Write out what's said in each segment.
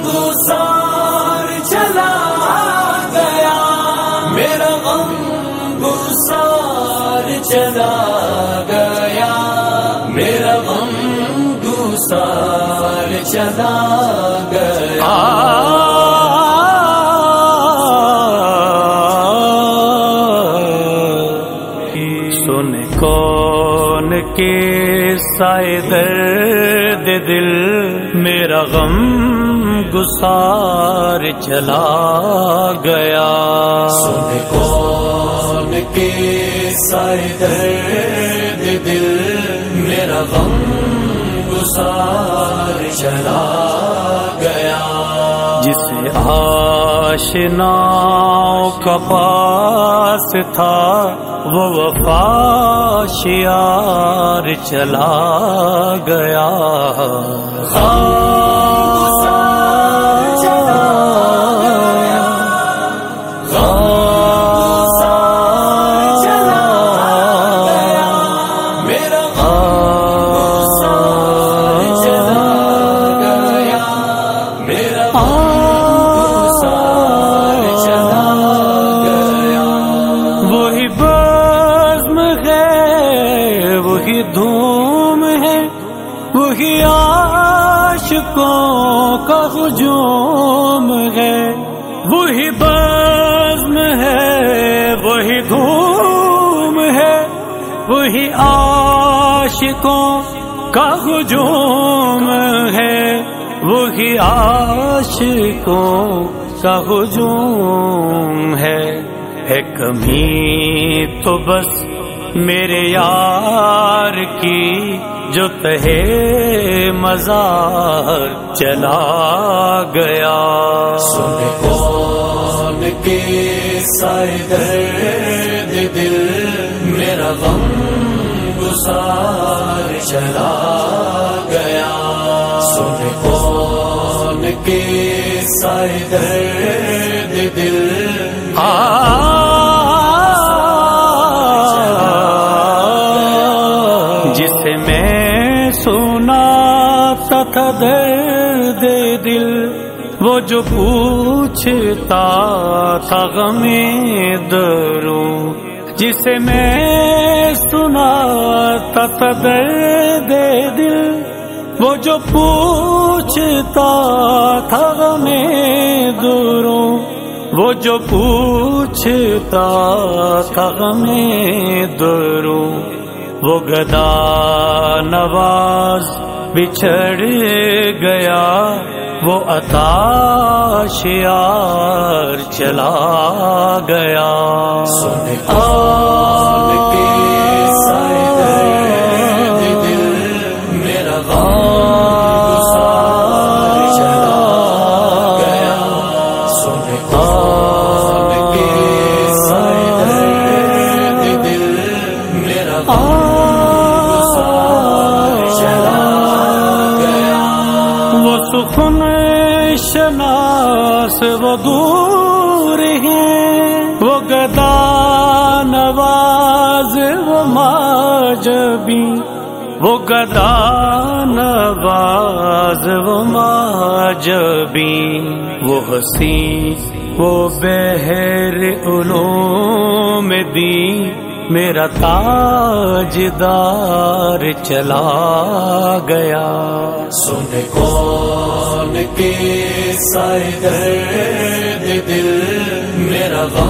گسار چلا گیا، میرا غم گسار چلا گیا، میرا غم گسار چلا گیا۔ سن کون کے سائے درد دل، میرا غم گسار چلا گیا۔ سن کون کے سائے درد دل، میرا غم گسار چلا گیا۔ جسے آشناؤں کا پاس تھا، وہ وفا شیار چلا گیا۔ وہی دھوم ہے، وہی عاشقوں کا ہجوم ہے، وہی بزم ہے، وہی دھوم ہے، وہی عاشقوں کا ہجوم ہے، وہی عاشقوں کا ہجوم ہے۔ کمی تو بس میرے یار کی، جو تہے مزار چلا گیا۔ سن کون کے سائے درد دل، میرا غم گسار چلا گیا۔ سن کون کے سائے درد دل، جسے میں سناتا تھا درد دل، وہ جو پوچھتا تھا غم دروں، جسے میں سناتا تھا درد دل، وہ جو پوچھتا تھا غم دروں، وہ جو پوچھتا تھا غم دروں، وہ گدا نواز بچھڑ گیا، وہ عطا شیار چلا گیا۔ سن کون کے سائے درد دل، میرا غم گسار چلا گیا۔ سن کون کے سائے درد دل، میرا غم گسار چلا گیا۔ وہ سخن شناس وہ دور ہیں، وہ گدا نواز وہ ماجبی، وہ گدا نواز وہ ماجبی، وہ حسین وہ بحر علوم دی، میرا تاجدار چلا گیا۔ سن کون کے سائے درد دل، میرا غم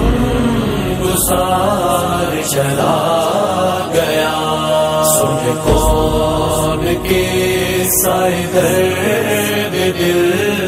گسار چلا گیا۔ سن کون کے سائے درد دل،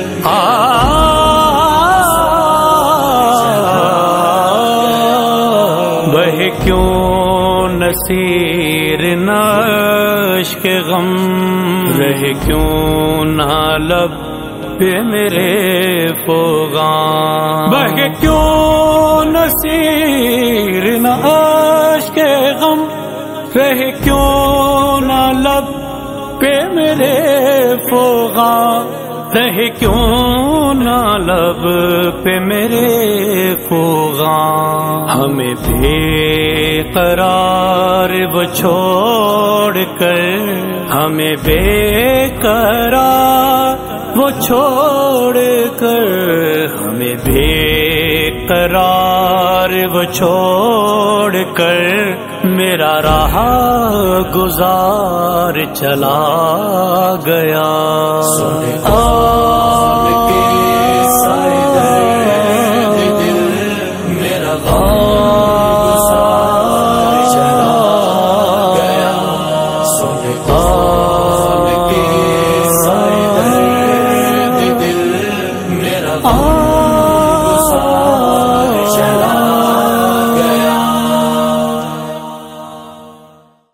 بہے کیوں نصیر نعش کے غم، رہے کیوں نہ لب پہ میرے فغاں، بہے کیوں نصیر نعش کے غم، رہے کیوں نہ لب پہ میرے فغاں، رہے کیوں نہ لب پہ میرے فغاں، ہمیں بے قرار وہ چھوڑ کر، ہمیں بے قرار وہ چھوڑ کر ہمیں بے قرار وہ چھوڑ کر میرا راہ گزار چلا گیا.